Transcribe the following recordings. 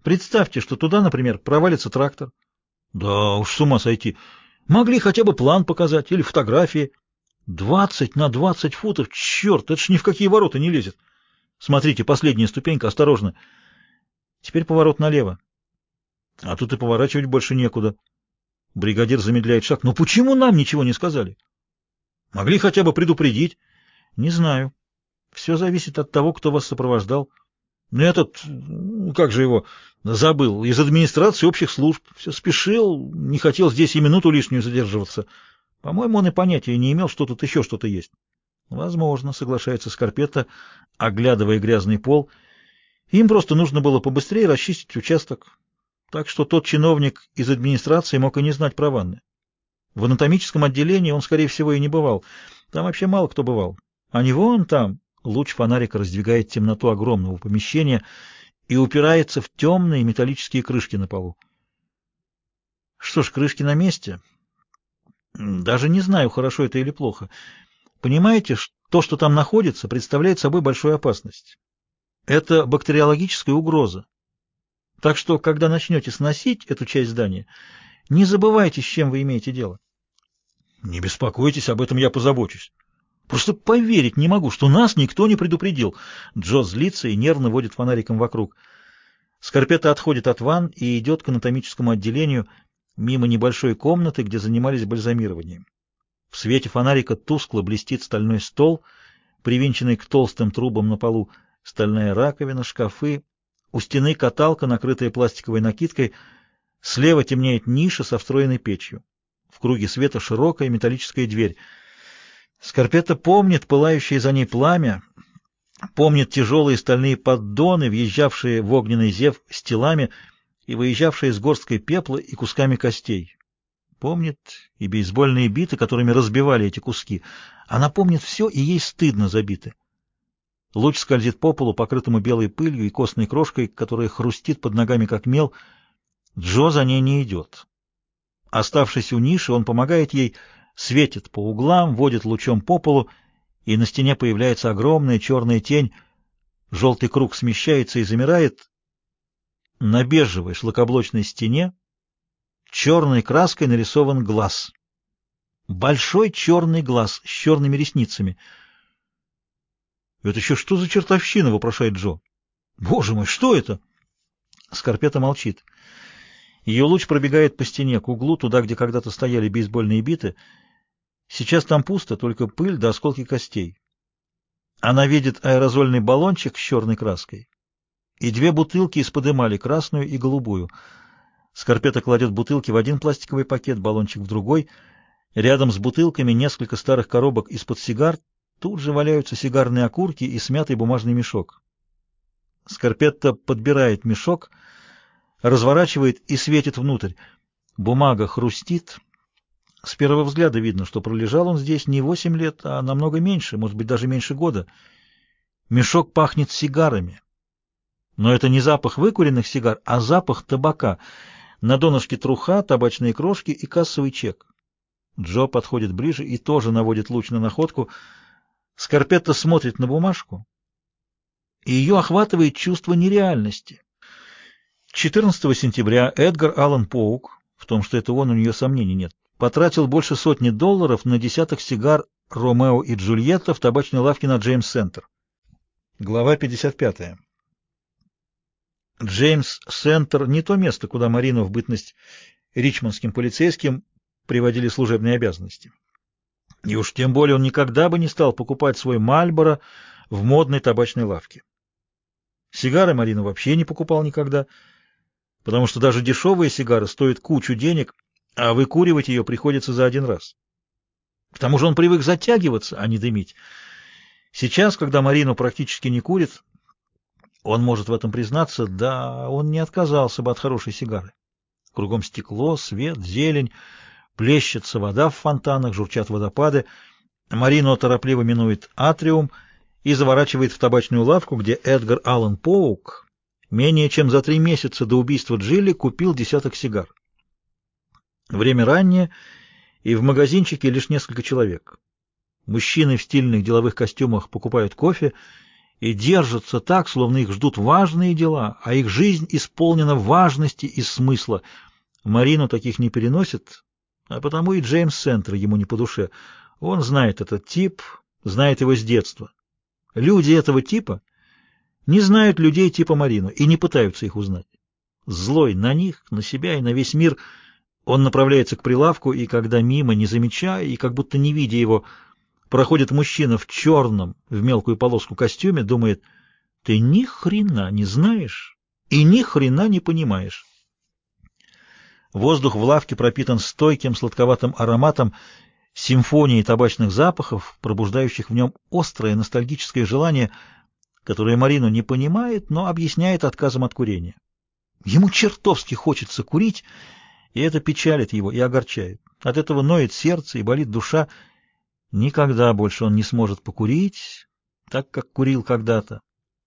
Представьте, что туда, например, провалится трактор. Да уж, с ума сойти. Могли хотя бы план показать или фотографии. 20 на 20 футов, черт, это ж ни в какие ворота не лезет. Смотрите, последняя ступенька, осторожно. Теперь поворот налево. А тут и поворачивать больше некуда. Бригадир замедляет шаг. Но почему нам ничего не сказали? Могли хотя бы предупредить. Не знаю. Все зависит от того, кто вас сопровождал. Ну, этот, как же его, забыл, из администрации общих служб. Все спешил, не хотел здесь и минуту лишнюю задерживаться. По-моему, он и понятия не имел, что тут еще что-то есть. Возможно, соглашается Скорпетто, оглядывая грязный пол. Им просто нужно было побыстрее расчистить участок. Так что тот чиновник из администрации мог и не знать про ванны. В анатомическом отделении он, скорее всего, и не бывал. Там вообще мало кто бывал. А не вон там. Луч фонарика раздвигает темноту огромного помещения и упирается в темные металлические крышки на полу. Что ж, крышки на месте. Даже не знаю, хорошо это или плохо. Понимаете, то, что там находится, представляет собой большую опасность. Это бактериологическая угроза. Так что, когда начнете сносить эту часть здания, не забывайте, с чем вы имеете дело. Не беспокойтесь, об этом я позабочусь. Просто поверить не могу, что нас никто не предупредил. Джо злится и нервно водит фонариком вокруг. Скорпетто отходит от ванн и идет к анатомическому отделению, мимо небольшой комнаты, где занимались бальзамированием. В свете фонарика тускло блестит стальной стол, привинченный к толстым трубам на полу, стальная раковина, шкафы, у стены каталка, накрытая пластиковой накидкой, слева темнеет ниша со встроенной печью. В круге света широкая металлическая дверь. Скорпетто помнит пылающее за ней пламя, помнит тяжелые стальные поддоны, въезжавшие в огненный зев с телами и выезжавшие с горсткой пепла и кусками костей. Помнит и бейсбольные биты, которыми разбивали эти куски. Она помнит все, и ей стыдно за биты. Луч скользит по полу, покрытому белой пылью и костной крошкой, которая хрустит под ногами, как мел. Джо за ней не идет. Оставшись у ниши, он помогает ей, светит по углам, водит лучом по полу, и на стене появляется огромная черная тень. Желтый круг смещается и замирает. На бежевой шлакоблочной стене черной краской нарисован глаз. Большой черный глаз с черными ресницами. «Это еще что за чертовщина?» — вопрошает Джо. «Боже мой, что это?» Скорпетто молчит. Ее луч пробегает по стене к углу, туда, где когда-то стояли бейсбольные биты. Сейчас там пусто, только пыль да осколки костей. Она видит аэрозольный баллончик с черной краской и две бутылки из-под эмали, красную и голубую. Скорпетто кладет бутылки в один пластиковый пакет, баллончик в другой. Рядом с бутылками несколько старых коробок из-под сигар. Тут же валяются сигарные окурки и смятый бумажный мешок. Скорпетто подбирает мешок, разворачивает и светит внутрь. Бумага хрустит. С первого взгляда видно, что пролежал он здесь не 8 лет, а намного меньше, может быть, даже меньше года. Мешок пахнет сигарами. Но это не запах выкуренных сигар, а запах табака. На донышке труха, табачные крошки и кассовый чек. Джо подходит ближе и тоже наводит луч на находку. Скорпетто смотрит на бумажку, и ее охватывает чувство нереальности. 14 сентября Эдгар Аллан Поук, в том, что это он, у нее сомнений нет, потратил больше $100 на десяток сигар «Ромео и Джульетта» в табачной лавке на Джеймс-Центр. Глава 55. Джеймс-Центр — не то место, куда Марину в бытность ричмондским полицейским приводили служебные обязанности. И уж тем более он никогда бы не стал покупать свой Мальборо в модной табачной лавке. Сигары Марина вообще не покупал никогда, потому что даже дешевые сигары стоят кучу денег, а выкуривать ее приходится за один раз. К тому же он привык затягиваться, а не дымить. Сейчас, когда Марину практически не курит, он может в этом признаться, да, он не отказался бы от хорошей сигары. Кругом стекло, свет, зелень, плещется вода в фонтанах, журчат водопады. Марино торопливо минует атриум и заворачивает в табачную лавку, где Эдгар Аллан Поук менее чем за 3 месяца до убийства Джилли купил десяток сигар. Время раннее, и в магазинчике лишь несколько человек. Мужчины в стильных деловых костюмах покупают кофе, и держатся так, словно их ждут важные дела, а их жизнь исполнена важности и смысла. Марину таких не переносит, а потому и Джеймс Сентер ему не по душе. Он знает этот тип, знает его с детства. Люди этого типа не знают людей типа Марину и не пытаются их узнать. Злой на них, на себя и на весь мир, он направляется к прилавку, и когда мимо, не замечая и как будто не видя его, проходит мужчина в черном, в мелкую полоску костюме, думает: ты ни хрена не знаешь и ни хрена не понимаешь. Воздух в лавке пропитан стойким сладковатым ароматом, симфонией табачных запахов, пробуждающих в нем острое ностальгическое желание, которое Марину не понимает, но объясняет отказом от курения. Ему чертовски хочется курить, и это печалит его и огорчает. От этого ноет сердце и болит душа. Никогда больше он не сможет покурить, так как курил когда-то.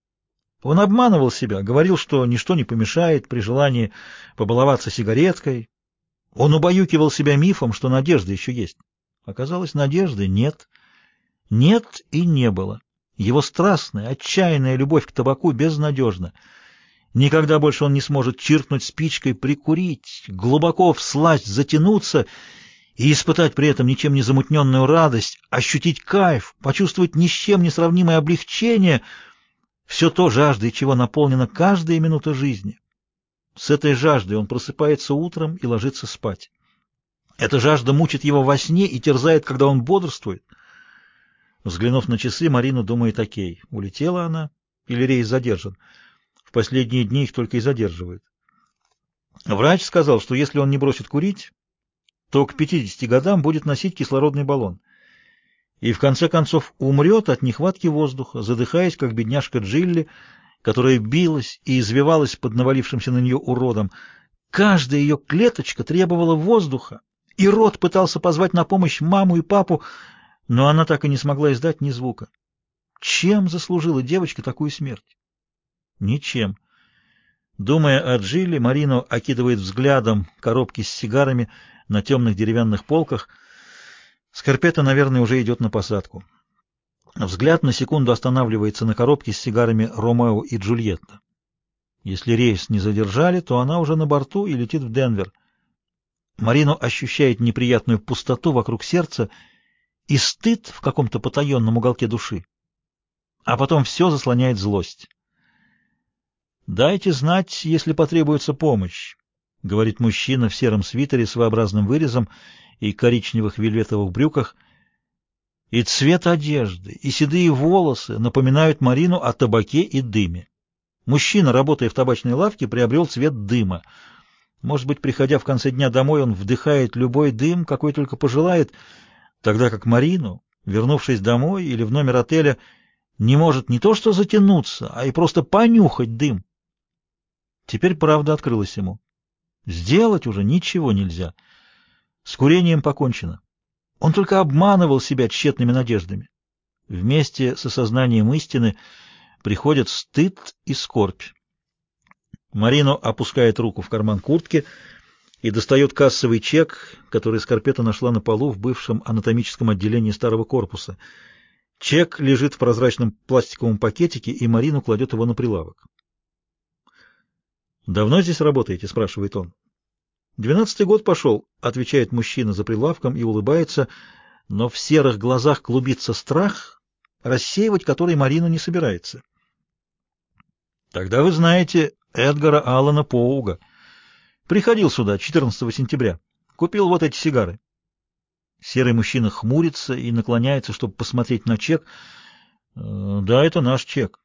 Он обманывал себя, говорил, что ничто не помешает при желании побаловаться сигареткой. Он убаюкивал себя мифом, что надежда еще есть. Оказалось, надежды нет. Нет и не было. Его страстная, отчаянная любовь к табаку безнадежна. Никогда больше он не сможет чиркнуть спичкой, прикурить, глубоко всласть затянуться и испытать при этом ничем не замутненную радость, ощутить кайф, почувствовать ни с чем не сравнимое облегчение, все то, жаждой чего наполнена каждая минута жизни. С этой жаждой он просыпается утром и ложится спать. Эта жажда мучит его во сне и терзает, когда он бодрствует. Взглянув на часы, Марина думает: окей, улетела она или рейс задержан. В последние дни их только и задерживают. Врач сказал, что если он не бросит курить, то к 50 годам будет носить кислородный баллон. И в конце концов умрет от нехватки воздуха, задыхаясь, как бедняжка Джилли, которая билась и извивалась под навалившимся на нее уродом. Каждая ее клеточка требовала воздуха, и род пытался позвать на помощь маму и папу, но она так и не смогла издать ни звука. Чем заслужила девочка такую смерть? Ничем. Думая о Джилли, Марину окидывает взглядом коробки с сигарами на темных деревянных полках. Скарпетта, наверное, уже идет на посадку. Взгляд на секунду останавливается на коробке с сигарами «Ромео и Джульетта». Если рейс не задержали, то она уже на борту и летит в Денвер. Марину ощущает неприятную пустоту вокруг сердца и стыд в каком-то потаенном уголке души. А потом все заслоняет злость. «Дайте знать, если потребуется помощь», — говорит мужчина в сером свитере с V-образным вырезом и коричневых вельветовых брюках. И цвет одежды, и седые волосы напоминают Марину о табаке и дыме. Мужчина, работая в табачной лавке, приобрел цвет дыма. Может быть, приходя в конце дня домой, он вдыхает любой дым, какой только пожелает, тогда как Марину, вернувшись домой или в номер отеля, не может не то что затянуться, а и просто понюхать дым. Теперь правда открылась ему. Сделать уже ничего нельзя. С курением покончено. Он только обманывал себя тщетными надеждами. Вместе с осознанием истины приходят стыд и скорбь. Марино опускает руку в карман куртки и достает кассовый чек, который Скарпетта нашла на полу в бывшем анатомическом отделении старого корпуса. Чек лежит в прозрачном пластиковом пакетике, и Марину кладет его на прилавок. «Давно здесь работаете?» — спрашивает он. 12-й год пошел», — отвечает мужчина за прилавком и улыбается, но в серых глазах клубится страх, рассеивать который Марина не собирается. «Тогда вы знаете Эдгара Аллана Поуга. Приходил сюда 14 сентября. Купил вот эти сигары». Серый мужчина хмурится и наклоняется, чтобы посмотреть на чек. «Да, это наш чек».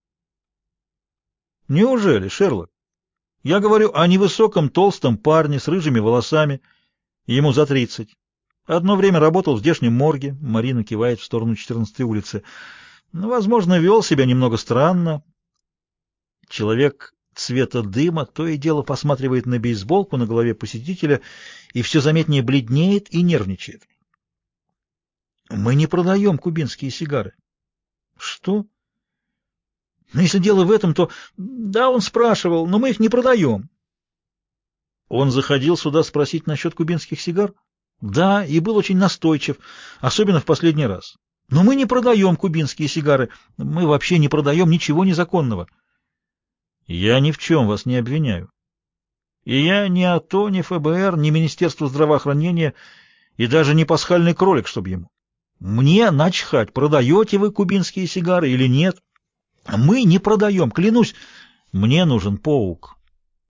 «Неужели, Шерлок? Я говорю о невысоком толстом парне с рыжими волосами. Ему за 30. Одно время работал в здешнем морге». Марина кивает в сторону 14-й улицы. «Возможно, вел себя немного странно». Человек цвета дыма то и дело посматривает на бейсболку на голове посетителя и все заметнее бледнеет и нервничает. «Мы не продаем кубинские сигары». «Что?» «Но если дело в этом, то...» «Да, он спрашивал, но мы их не продаем». «Он заходил сюда спросить насчет кубинских сигар?» «Да, и был очень настойчив, особенно в последний раз. Но мы не продаем кубинские сигары, мы вообще не продаем ничего незаконного. Я ни в чем вас не обвиняю. И я ни АТО, ни ФБР, ни Министерство здравоохранения, и даже не пасхальный кролик, чтоб ему. Мне начхать, продаете вы кубинские сигары или нет. Мы не продаем, клянусь. Мне нужен паук.